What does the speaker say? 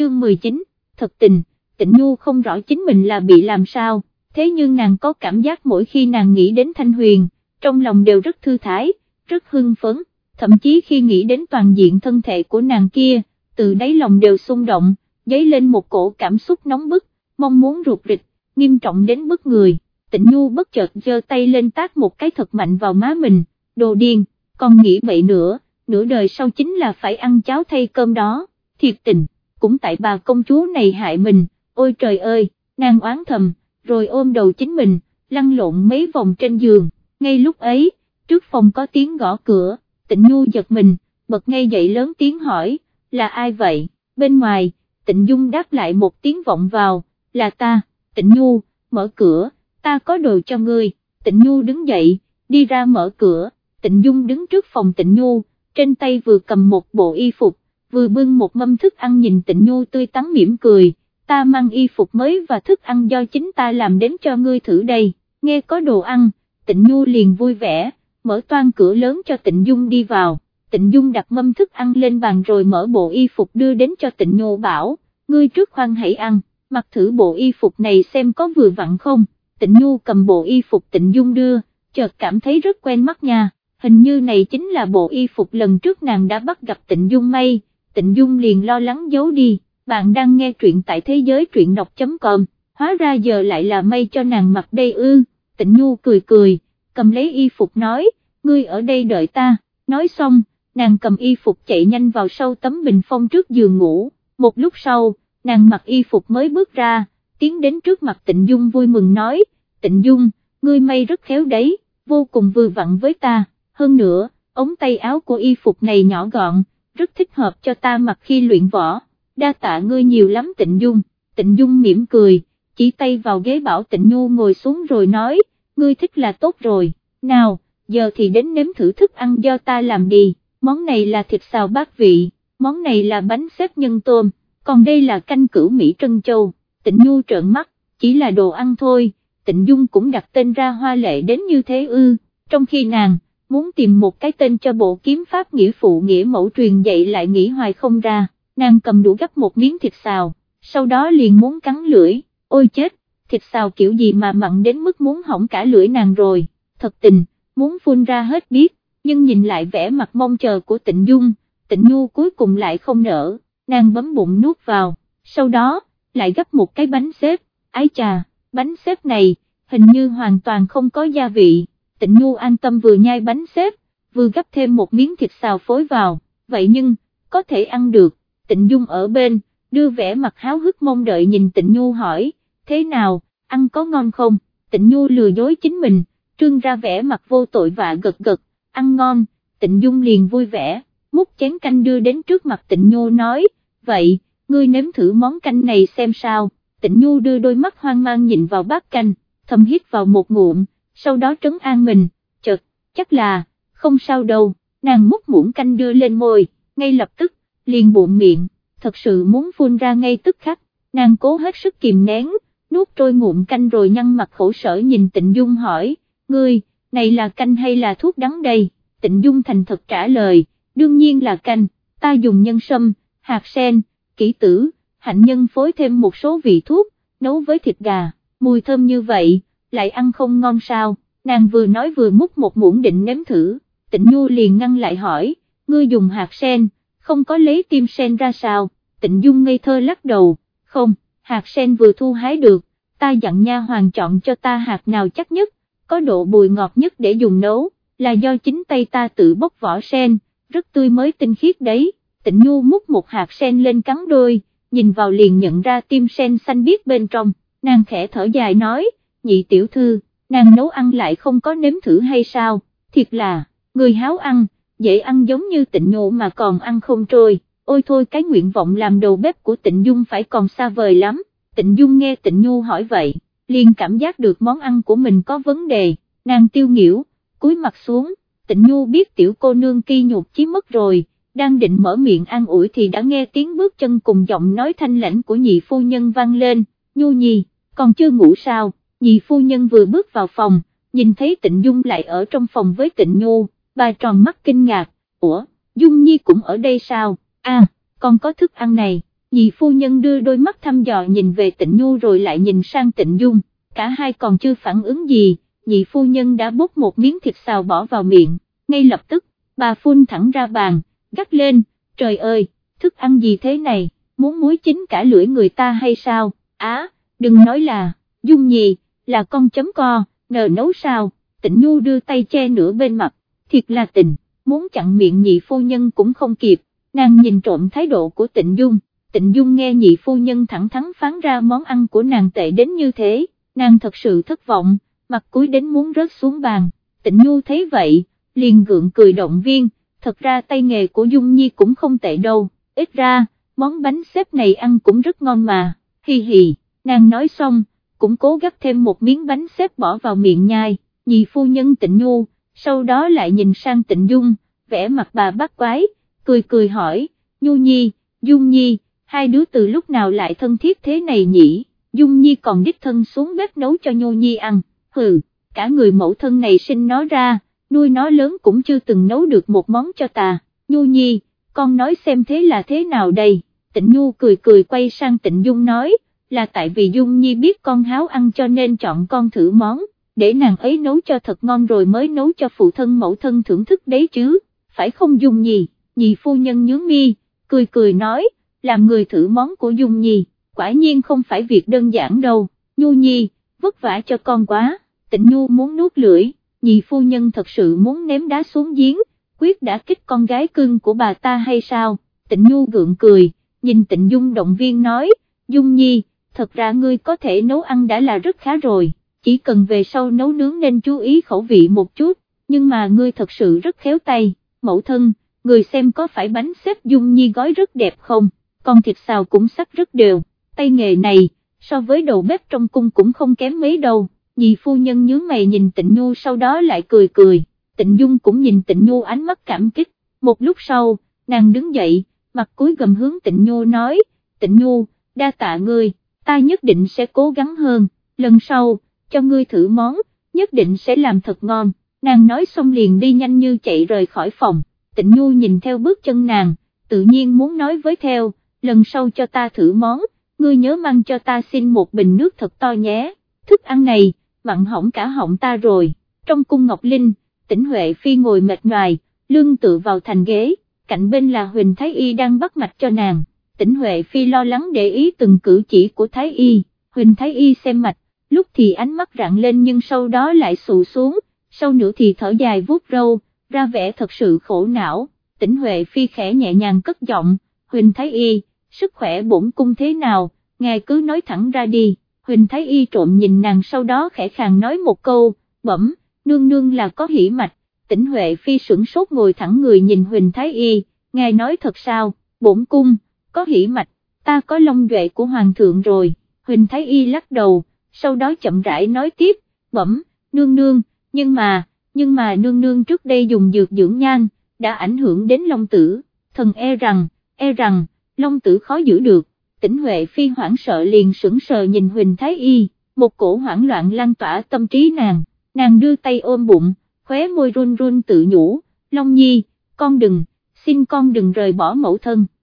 chương 19, thật tình, Tịnh Nhu không rõ chính mình là bị làm sao, thế nhưng nàng có cảm giác mỗi khi nàng nghĩ đến Thanh Huyền, trong lòng đều rất thư thái, rất hưng phấn, thậm chí khi nghĩ đến toàn diện thân thể của nàng kia, từ đáy lòng đều xung động, dấy lên một cổ cảm xúc nóng bức, mong muốn ruột rịch, nghiêm trọng đến bức người. Tịnh Nhu bất chợt giơ tay lên tát một cái thật mạnh vào má mình, đồ điên, còn nghĩ vậy nữa, nửa đời sau chính là phải ăn cháo thay cơm đó, thiệt tình, cũng tại bà công chúa này hại mình, ôi trời ơi, nàng oán thầm, rồi ôm đầu chính mình, lăn lộn mấy vòng trên giường, ngay lúc ấy, trước phòng có tiếng gõ cửa, Tịnh Nhu giật mình, bật ngay dậy lớn tiếng hỏi, là ai vậy, bên ngoài, Tịnh Dung đáp lại một tiếng vọng vào, là ta, Tịnh Nhu, mở cửa, ta có đồ cho ngươi, Tịnh Nhu đứng dậy, đi ra mở cửa, Tịnh Dung đứng trước phòng Tịnh Nhu, trên tay vừa cầm một bộ y phục, vừa bưng một mâm thức ăn nhìn Tịnh Nhu tươi tắn mỉm cười, ta mang y phục mới và thức ăn do chính ta làm đến cho ngươi thử đây, nghe có đồ ăn, Tịnh Nhu liền vui vẻ, mở toang cửa lớn cho Tịnh Dung đi vào, Tịnh Dung đặt mâm thức ăn lên bàn rồi mở bộ y phục đưa đến cho Tịnh Nhu bảo, ngươi trước khoan hãy ăn, mặc thử bộ y phục này xem có vừa vặn không, Tịnh Nhu cầm bộ y phục Tịnh Dung đưa, chợt cảm thấy rất quen mắt nha, hình như này chính là bộ y phục lần trước nàng đã bắt gặp Tịnh Dung may, Tịnh Dung liền lo lắng giấu đi, bạn đang nghe truyện tại thế giới truyện đọc.com, hóa ra giờ lại là may cho nàng mặc đây ư, Tịnh Nhu cười cười, cầm lấy y phục nói, ngươi ở đây đợi ta, nói xong, nàng cầm y phục chạy nhanh vào sau tấm bình phong trước giường ngủ, một lúc sau, nàng mặc y phục mới bước ra, tiến đến trước mặt Tịnh Dung vui mừng nói, Tịnh Dung, ngươi may rất khéo đấy, vô cùng vừa vặn với ta, hơn nữa, ống tay áo của y phục này nhỏ gọn, rất thích hợp cho ta mặc khi luyện võ, đa tạ ngươi nhiều lắm Tịnh Dung mỉm cười, chỉ tay vào ghế bảo Tịnh Nhu ngồi xuống rồi nói, ngươi thích là tốt rồi, nào, giờ thì đến nếm thử thức ăn do ta làm đi, món này là thịt xào bát vị, món này là bánh xếp nhân tôm, còn đây là canh cửu Mỹ Trân Châu, Tịnh Nhu trợn mắt, chỉ là đồ ăn thôi, Tịnh Dung cũng đặt tên ra hoa lệ đến như thế ư, trong khi nàng, muốn tìm một cái tên cho bộ kiếm pháp nghĩa phụ nghĩa mẫu truyền dạy lại nghĩ hoài không ra, nàng cầm đũa gắp một miếng thịt xào, sau đó liền muốn cắn lưỡi, ôi chết, thịt xào kiểu gì mà mặn đến mức muốn hỏng cả lưỡi nàng rồi, thật tình, muốn phun ra hết biết, nhưng nhìn lại vẻ mặt mong chờ của Tịnh Dung, Tịnh Nhu cuối cùng lại không nỡ, nàng bấm bụng nuốt vào, sau đó, lại gấp một cái bánh xếp, ái chà, bánh xếp này, hình như hoàn toàn không có gia vị, Tịnh Nhu an tâm vừa nhai bánh xếp, vừa gấp thêm một miếng thịt xào phối vào, vậy nhưng, có thể ăn được, Tịnh Dung ở bên, đưa vẻ mặt háo hức mong đợi nhìn Tịnh Nhu hỏi, thế nào, ăn có ngon không, Tịnh Nhu lừa dối chính mình, trương ra vẻ mặt vô tội vạ gật gật, ăn ngon, Tịnh Dung liền vui vẻ, múc chén canh đưa đến trước mặt Tịnh Nhu nói, vậy, ngươi nếm thử món canh này xem sao, Tịnh Nhu đưa đôi mắt hoang mang nhìn vào bát canh, thầm hít vào một ngụm, sau đó trấn an mình, chợt, chắc là, không sao đâu, nàng múc muỗng canh đưa lên môi, ngay lập tức, liền bụng miệng, thật sự muốn phun ra ngay tức khắc, nàng cố hết sức kìm nén, nuốt trôi ngụm canh rồi nhăn mặt khổ sở nhìn Tịnh Dung hỏi, ngươi, này là canh hay là thuốc đắng đây, Tịnh Dung thành thật trả lời, đương nhiên là canh, ta dùng nhân sâm, hạt sen, kỷ tử, hạnh nhân phối thêm một số vị thuốc, nấu với thịt gà, mùi thơm như vậy, lại ăn không ngon sao, nàng vừa nói vừa múc một muỗng định nếm thử, Tịnh Nhu liền ngăn lại hỏi, ngươi dùng hạt sen, không có lấy tim sen ra sao, Tịnh Dung ngây thơ lắc đầu, không, hạt sen vừa thu hái được, ta dặn nha hoàn chọn cho ta hạt nào chắc nhất, có độ bùi ngọt nhất để dùng nấu, là do chính tay ta tự bóc vỏ sen, rất tươi mới tinh khiết đấy, Tịnh Nhu múc một hạt sen lên cắn đôi, nhìn vào liền nhận ra tim sen xanh biếc bên trong, nàng khẽ thở dài nói, nhị tiểu thư, nàng nấu ăn lại không có nếm thử hay sao, thiệt là, người háo ăn, dễ ăn giống như Tịnh Nhu mà còn ăn không trôi, ôi thôi cái nguyện vọng làm đầu bếp của Tịnh Dung phải còn xa vời lắm, Tịnh Dung nghe Tịnh Nhu hỏi vậy, liền cảm giác được món ăn của mình có vấn đề, nàng tiêu nghỉu, cúi mặt xuống, Tịnh Nhu biết tiểu cô nương kia nhục chí mất rồi, đang định mở miệng an ủi thì đã nghe tiếng bước chân cùng giọng nói thanh lãnh của nhị phu nhân vang lên, Nhu nhi, còn chưa ngủ sao, nhị phu nhân vừa bước vào phòng, nhìn thấy Tịnh Dung lại ở trong phòng với Tịnh Nhu, bà tròn mắt kinh ngạc, ủa, Dung nhi cũng ở đây sao, còn có thức ăn này, Nhị phu nhân đưa đôi mắt thăm dò nhìn về Tịnh Nhu rồi lại nhìn sang Tịnh Dung, cả hai còn chưa phản ứng gì, nhị phu nhân đã bốc một miếng thịt xào bỏ vào miệng, ngay lập tức, bà phun thẳng ra bàn, gắt lên, trời ơi, thức ăn gì thế này, muốn muối chín cả lưỡi người ta hay sao, đừng nói là, Dung Nhi, là con chấm co, nờ nấu sao, Tịnh Nhu đưa tay che nửa bên mặt, thiệt là tình, muốn chặn miệng nhị phu nhân cũng không kịp, nàng nhìn trộm thái độ của Tịnh Dung nghe nhị phu nhân thẳng thắn phán ra món ăn của nàng tệ đến như thế, nàng thật sự thất vọng, mặt cúi đến muốn rớt xuống bàn, Tịnh Nhu thấy vậy, liền gượng cười động viên, thật ra tay nghề của Dung Nhi cũng không tệ đâu, ít ra, món bánh xếp này ăn cũng rất ngon mà, hi hi, nàng nói xong, cũng cố gấp thêm một miếng bánh xếp bỏ vào miệng nhai, nhị phu nhân Tịnh Nhu, sau đó lại nhìn sang Tịnh Dung, vẻ mặt bà bắt quái, cười hỏi, Nhu Nhi, Dung Nhi, hai đứa từ lúc nào lại thân thiết thế này nhỉ, Dung Nhi còn đích thân xuống bếp nấu cho Nhu Nhi ăn, hừ, cả người mẫu thân này sinh nó ra, nuôi nó lớn cũng chưa từng nấu được một món cho ta, Nhu Nhi, con nói xem thế là thế nào đây, Tịnh Nhu cười quay sang Tịnh Dung nói, là tại vì Dung Nhi biết con háo ăn cho nên chọn con thử món, để nàng ấy nấu cho thật ngon rồi mới nấu cho phụ thân mẫu thân thưởng thức đấy chứ, phải không Dung Nhi, nhị phu nhân nhướng mi, cười nói, làm người thử món của Dung Nhi, quả nhiên không phải việc đơn giản đâu, Nhu Nhi, vất vả cho con quá, Tịnh Nhu muốn nuốt lưỡi, nhị phu nhân thật sự muốn ném đá xuống giếng, quyết đã kích con gái cưng của bà ta hay sao, Tịnh Nhu gượng cười, nhìn Tịnh Dung động viên nói, Dung Nhi, thật ra ngươi có thể nấu ăn đã là rất khá rồi, chỉ cần về sau nấu nướng nên chú ý khẩu vị một chút, nhưng mà ngươi thật sự rất khéo tay, mẫu thân, người xem có phải bánh xếp Dung Nhi gói rất đẹp không, con thịt xào cũng sắc rất đều, tay nghề này, so với đầu bếp trong cung cũng không kém mấy đâu, nhị phu nhân nhướng mày nhìn Tịnh Nhu sau đó lại cười, Tịnh Dung cũng nhìn Tịnh Nhu ánh mắt cảm kích, một lúc sau, nàng đứng dậy, mặt cúi gầm hướng Tịnh Nhu nói, Tịnh Nhu, đa tạ ngươi, ta nhất định sẽ cố gắng hơn, lần sau, cho ngươi thử món, nhất định sẽ làm thật ngon, nàng nói xong liền đi nhanh như chạy rời khỏi phòng, Tịnh Nhu nhìn theo bước chân nàng, tự nhiên muốn nói với theo, lần sau cho ta thử món, ngươi nhớ mang cho ta xin một bình nước thật to nhé, thức ăn này, mặn hỏng cả họng ta rồi, trong cung Ngọc Linh, Tĩnh Huệ Phi ngồi mệt nhoài, lưng tựa vào thành ghế, cạnh bên là Huỳnh Thái Y đang bắt mạch cho nàng, Tĩnh Huệ Phi lo lắng để ý từng cử chỉ của Thái Y, Huỳnh Thái Y xem mạch, lúc thì ánh mắt rạng lên nhưng sau đó lại xụ xuống, sau nữa thì thở dài vuốt râu, ra vẻ thật sự khổ não, Tĩnh Huệ Phi khẽ nhẹ nhàng cất giọng, Huỳnh Thái Y, sức khỏe bổn cung thế nào, ngài cứ nói thẳng ra đi, Huỳnh Thái Y trộm nhìn nàng sau đó khẽ khàng nói một câu, bẩm, nương nương là có hỉ mạch, Tĩnh Huệ Phi sửng sốt ngồi thẳng người nhìn Huỳnh Thái Y, ngài nói thật sao, bổn cung, có hỉ mạch, ta có long duệ của hoàng thượng rồi, Huỳnh Thái Y lắc đầu, sau đó chậm rãi nói tiếp, bẩm, nương nương, nhưng mà nương nương trước đây dùng dược dưỡng nhan, đã ảnh hưởng đến long tử, thần e rằng, long tử khó giữ được, Tĩnh Huệ Phi hoảng sợ liền sững sờ nhìn Huỳnh Thái Y, một cổ hoảng loạn lan tỏa tâm trí nàng đưa tay ôm bụng, khóe môi run run tự nhủ, Long Nhi, con đừng, xin con đừng rời bỏ mẫu thân.